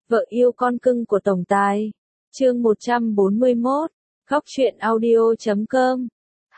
Vợ yêu con cưng của tổng tài. Chương 141. Góc truyện audio.com.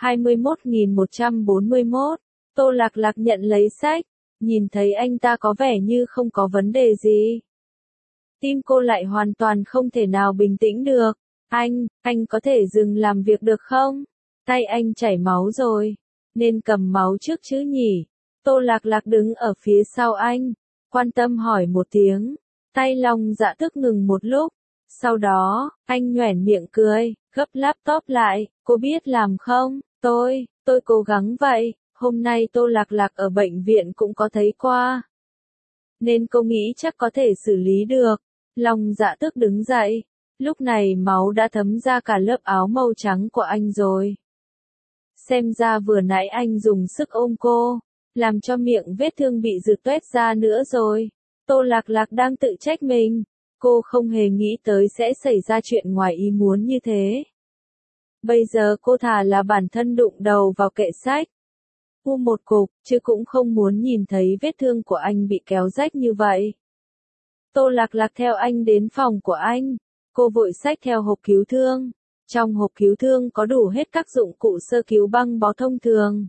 21.141. Tô Lạc Lạc nhận lấy sách, nhìn thấy anh ta có vẻ như không có vấn đề gì. Tim cô lại hoàn toàn không thể nào bình tĩnh được. Anh có thể dừng làm việc được không? Tay anh chảy máu rồi, nên cầm máu trước chứ nhỉ? Tô Lạc Lạc đứng ở phía sau anh, quan tâm hỏi một tiếng. Tay Long Dạ Thức ngừng một lúc, sau đó, anh nhoẻn miệng cười, gấp laptop lại, cô biết làm không? Tôi cố gắng vậy, hôm nay Tô Lạc Lạc ở bệnh viện cũng có thấy qua. Nên cô nghĩ chắc có thể xử lý được. Long Dạ Thức đứng dậy, lúc này máu đã thấm ra cả lớp áo màu trắng của anh rồi. Xem ra vừa nãy anh dùng sức ôm cô, làm cho miệng vết thương bị rực toét ra nữa rồi. Tô Lạc Lạc đang tự trách mình, cô không hề nghĩ tới sẽ xảy ra chuyện ngoài ý muốn như thế. Bây giờ cô thà là bản thân đụng đầu vào kệ sách. Một cục, chứ cũng không muốn nhìn thấy vết thương của anh bị kéo rách như vậy. Tô Lạc Lạc theo anh đến phòng của anh, cô vội xách theo hộp cứu thương. Trong hộp cứu thương có đủ hết các dụng cụ sơ cứu băng bó thông thường.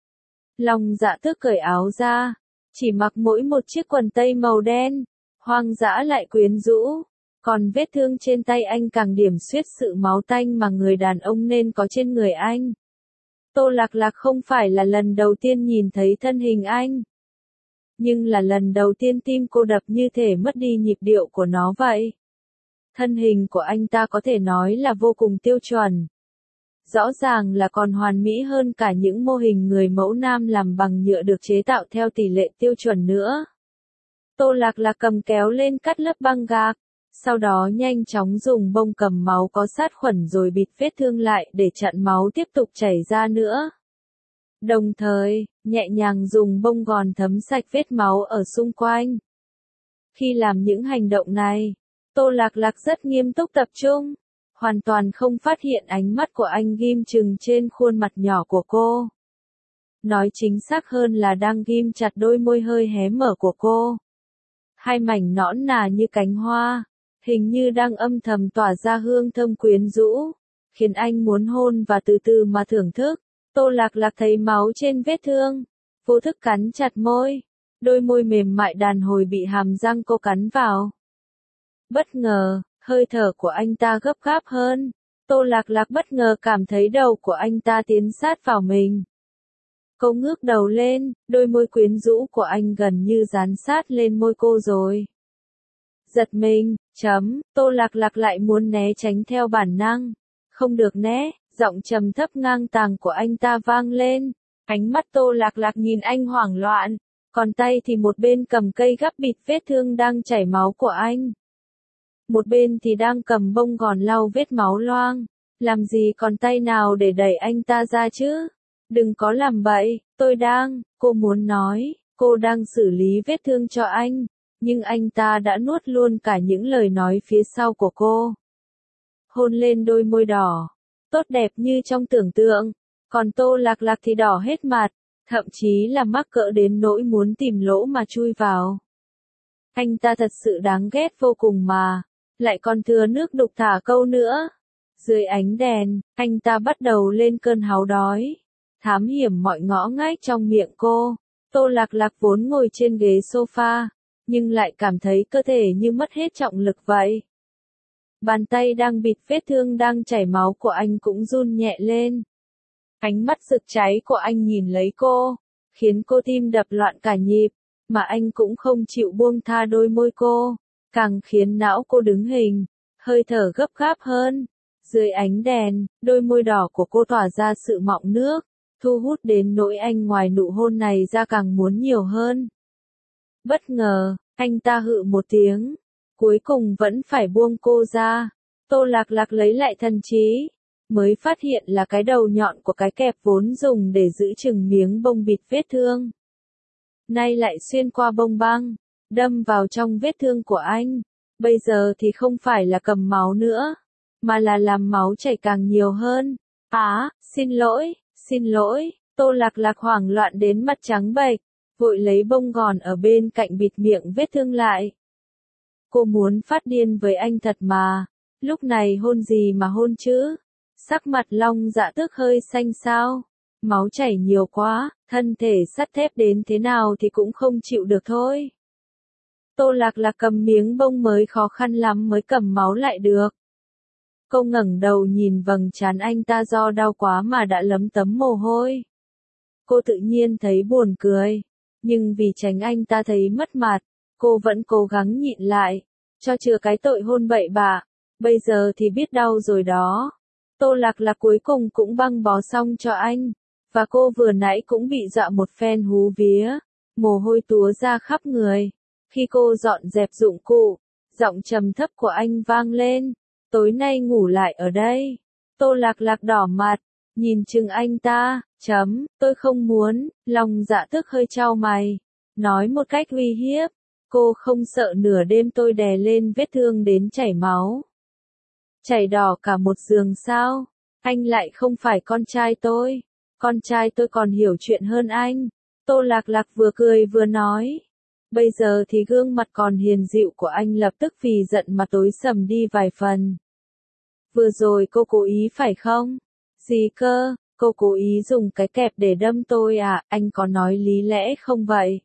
Long Dạ Thức cởi áo ra, chỉ mặc mỗi một chiếc quần tây màu đen, hoang dã lại quyến rũ. Còn vết thương trên tay anh càng điểm xuyết sự máu tanh mà người đàn ông nên có trên người anh. Tô Lạc Lạc không phải là lần đầu tiên nhìn thấy thân hình anh. Nhưng là lần đầu tiên tim cô đập như thể mất đi nhịp điệu của nó vậy. Thân hình của anh ta có thể nói là vô cùng tiêu chuẩn. Rõ ràng là còn hoàn mỹ hơn cả những mô hình người mẫu nam làm bằng nhựa được chế tạo theo tỷ lệ tiêu chuẩn nữa. Tô Lạc Lạc cầm kéo lên cắt lớp băng gạc, sau đó nhanh chóng dùng bông cầm máu có sát khuẩn rồi bịt vết thương lại để chặn máu tiếp tục chảy ra nữa. Đồng thời, nhẹ nhàng dùng bông gòn thấm sạch vết máu ở xung quanh. Khi làm những hành động này, Tô Lạc Lạc rất nghiêm túc tập trung, hoàn toàn không phát hiện ánh mắt của anh ghim chừng trên khuôn mặt nhỏ của cô. Nói chính xác hơn là đang ghim chặt đôi môi hơi hé mở của cô. Hai mảnh nõn nà như cánh hoa, hình như đang âm thầm tỏa ra hương thơm quyến rũ, khiến anh muốn hôn và từ từ mà thưởng thức. Tô Lạc Lạc thấy máu trên vết thương, vô thức cắn chặt môi, đôi môi mềm mại đàn hồi bị hàm răng cô cắn vào. Bất ngờ, hơi thở của anh ta gấp gáp hơn. Tô Lạc Lạc bất ngờ cảm thấy đầu của anh ta tiến sát vào mình. Cô ngước đầu lên, đôi môi quyến rũ của anh gần như dán sát lên môi cô rồi. Giật mình, Tô Lạc Lạc lại muốn né tránh theo bản năng. Không được né, giọng trầm thấp ngang tàng của anh ta vang lên. Ánh mắt Tô Lạc Lạc nhìn anh hoảng loạn, còn tay thì một bên cầm cây gắp bịt vết thương đang chảy máu của anh. Một bên thì đang cầm bông gòn lau vết máu loang. Làm gì còn tay nào để đẩy anh ta ra chứ? Đừng có làm bậy, cô muốn nói, cô đang xử lý vết thương cho anh, nhưng anh ta đã nuốt luôn cả những lời nói phía sau của cô. Hôn lên đôi môi đỏ, tốt đẹp như trong tưởng tượng, còn Tô Lạc Lạc thì đỏ hết mặt, thậm chí là mắc cỡ đến nỗi muốn tìm lỗ mà chui vào. Anh ta thật sự đáng ghét vô cùng mà, lại còn thừa nước đục thả câu nữa. Dưới ánh đèn, anh ta bắt đầu lên cơn háu đói, thám hiểm mọi ngõ ngách trong miệng cô. Tô Lạc Lạc vốn ngồi trên ghế sofa, nhưng lại cảm thấy cơ thể như mất hết trọng lực vậy. Bàn tay đang bịt vết thương đang chảy máu của anh cũng run nhẹ lên. Ánh mắt rực cháy của anh nhìn lấy cô, khiến cô tim đập loạn cả nhịp, mà anh cũng không chịu buông tha đôi môi cô, càng khiến não cô đứng hình, hơi thở gấp gáp hơn. Dưới ánh đèn, đôi môi đỏ của cô tỏa ra sự mọng nước, thu hút đến nỗi anh ngoài nụ hôn này ra càng muốn nhiều hơn. Bất ngờ, anh ta hự một tiếng, cuối cùng vẫn phải buông cô ra. Tô Lạc Lạc lấy lại thần trí, mới phát hiện là cái đầu nhọn của cái kẹp vốn dùng để giữ chừng miếng bông bịt vết thương. Nay lại xuyên qua bông băng, đâm vào trong vết thương của anh. Bây giờ thì không phải là cầm máu nữa, mà là làm máu chảy càng nhiều hơn. Xin lỗi, Tô Lạc Lạc hoảng loạn đến mặt trắng bệch, vội lấy bông gòn ở bên cạnh bịt miệng vết thương lại. Cô muốn phát điên với anh thật mà. Lúc này hôn gì mà hôn chứ? Sắc mặt Long Dạ Tước hơi xanh xao. Máu chảy nhiều quá, thân thể sắt thép đến thế nào thì cũng không chịu được thôi. Tô Lạc Lạc cầm miếng bông mới khó khăn lắm mới cầm máu lại được. Cô ngẩng đầu nhìn vầng trán anh ta do đau quá mà đã lấm tấm mồ hôi. Cô tự nhiên thấy buồn cười, nhưng vì tránh anh ta thấy mất mặt, cô vẫn cố gắng nhịn lại, cho chừa cái tội hôn bậy bạ, bây giờ thì biết đau rồi đó. Tô Lạc Lạc cuối cùng cũng băng bó xong cho anh, và cô vừa nãy cũng bị dọa một phen hú vía, mồ hôi túa ra khắp người. Khi cô dọn dẹp dụng cụ, giọng trầm thấp của anh vang lên, tối nay ngủ lại ở đây. Tô Lạc Lạc đỏ mặt, nhìn chừng anh ta, tôi không muốn. Long Dạ Tước hơi chau mày, nói một cách uy hiếp, cô không sợ nửa đêm tôi đè lên vết thương đến chảy máu. Chảy đỏ cả một giường sao? Anh lại không phải con trai tôi. Con trai tôi còn hiểu chuyện hơn anh. Tô Lạc Lạc vừa cười vừa nói. Bây giờ thì gương mặt còn hiền dịu của anh lập tức vì giận mà tối sầm đi vài phần. Vừa rồi cô cố ý phải không? Gì cơ, cô cố ý dùng cái kẹp để đâm tôi à, anh có nói lý lẽ không vậy?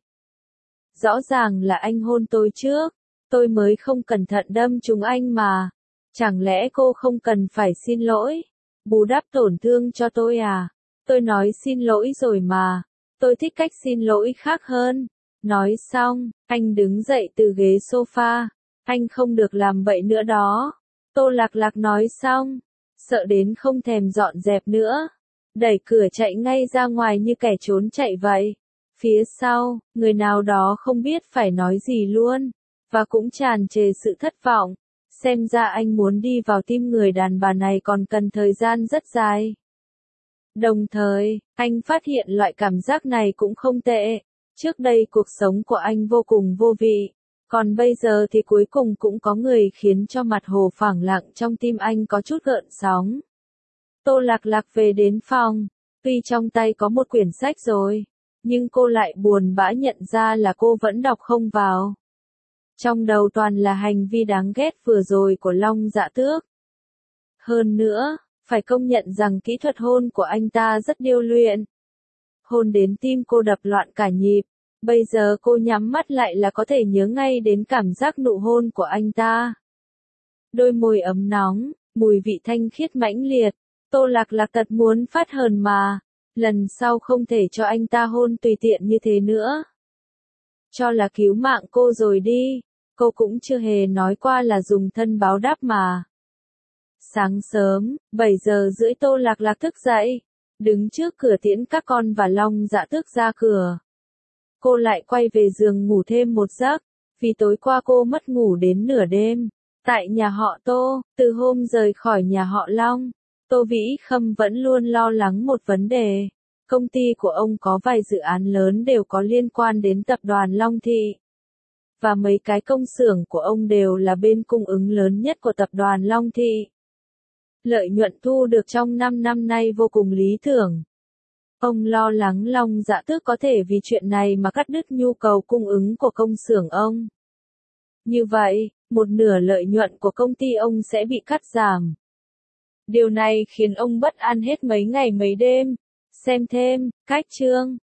Rõ ràng là anh hôn tôi trước, tôi mới không cẩn thận đâm trúng anh mà. Chẳng lẽ cô không cần phải xin lỗi, bù đắp tổn thương cho tôi à? Tôi nói xin lỗi rồi mà, tôi thích cách xin lỗi khác hơn. Nói xong, anh đứng dậy từ ghế sofa, anh không được làm bậy nữa đó. Tô Lạc Lạc nói xong, sợ đến không thèm dọn dẹp nữa, đẩy cửa chạy ngay ra ngoài như kẻ trốn chạy vậy. Phía sau, người nào đó không biết phải nói gì luôn, và cũng tràn trề sự thất vọng. Xem ra anh muốn đi vào tim người đàn bà này còn cần thời gian rất dài. Đồng thời, anh phát hiện loại cảm giác này cũng không tệ. Trước đây cuộc sống của anh vô cùng vô vị, còn bây giờ thì cuối cùng cũng có người khiến cho mặt hồ phẳng lặng trong tim anh có chút gợn sóng. Tô Lạc Lạc về đến phòng, tuy trong tay có một quyển sách rồi, nhưng cô lại buồn bã nhận ra là cô vẫn đọc không vào. Trong đầu toàn là hành vi đáng ghét vừa rồi của Long Dạ Tước. Hơn nữa, phải công nhận rằng kỹ thuật hôn của anh ta rất điêu luyện. Hôn đến tim cô đập loạn cả nhịp, bây giờ cô nhắm mắt lại là có thể nhớ ngay đến cảm giác nụ hôn của anh ta. Đôi môi ấm nóng, mùi vị thanh khiết mãnh liệt, Tô Lạc Lạc thật muốn phát hờn mà, lần sau không thể cho anh ta hôn tùy tiện như thế nữa. Cho là cứu mạng cô rồi đi, cô cũng chưa hề nói qua là dùng thân báo đáp mà. Sáng sớm, 7 giờ rưỡi Tô Lạc Lạc thức dậy, đứng trước cửa tiễn các con và Long Dạ Tước ra cửa. Cô lại quay về giường ngủ thêm một giấc, vì tối qua cô mất ngủ đến nửa đêm. Tại nhà họ Tô, từ hôm rời khỏi nhà họ Long, Tô Vĩ Khâm vẫn luôn lo lắng một vấn đề. Công ty của ông có vài dự án lớn đều có liên quan đến tập đoàn Long Thị. Và mấy cái công xưởng của ông đều là bên cung ứng lớn nhất của tập đoàn Long Thị. Lợi nhuận thu được trong 5 năm nay vô cùng lý tưởng. Ông lo lắng Long Dạ Tước có thể vì chuyện này mà cắt đứt nhu cầu cung ứng của công xưởng ông. Như vậy, một nửa lợi nhuận của công ty ông sẽ bị cắt giảm. Điều này khiến ông bất an hết mấy ngày mấy đêm. Xem thêm, cách chương.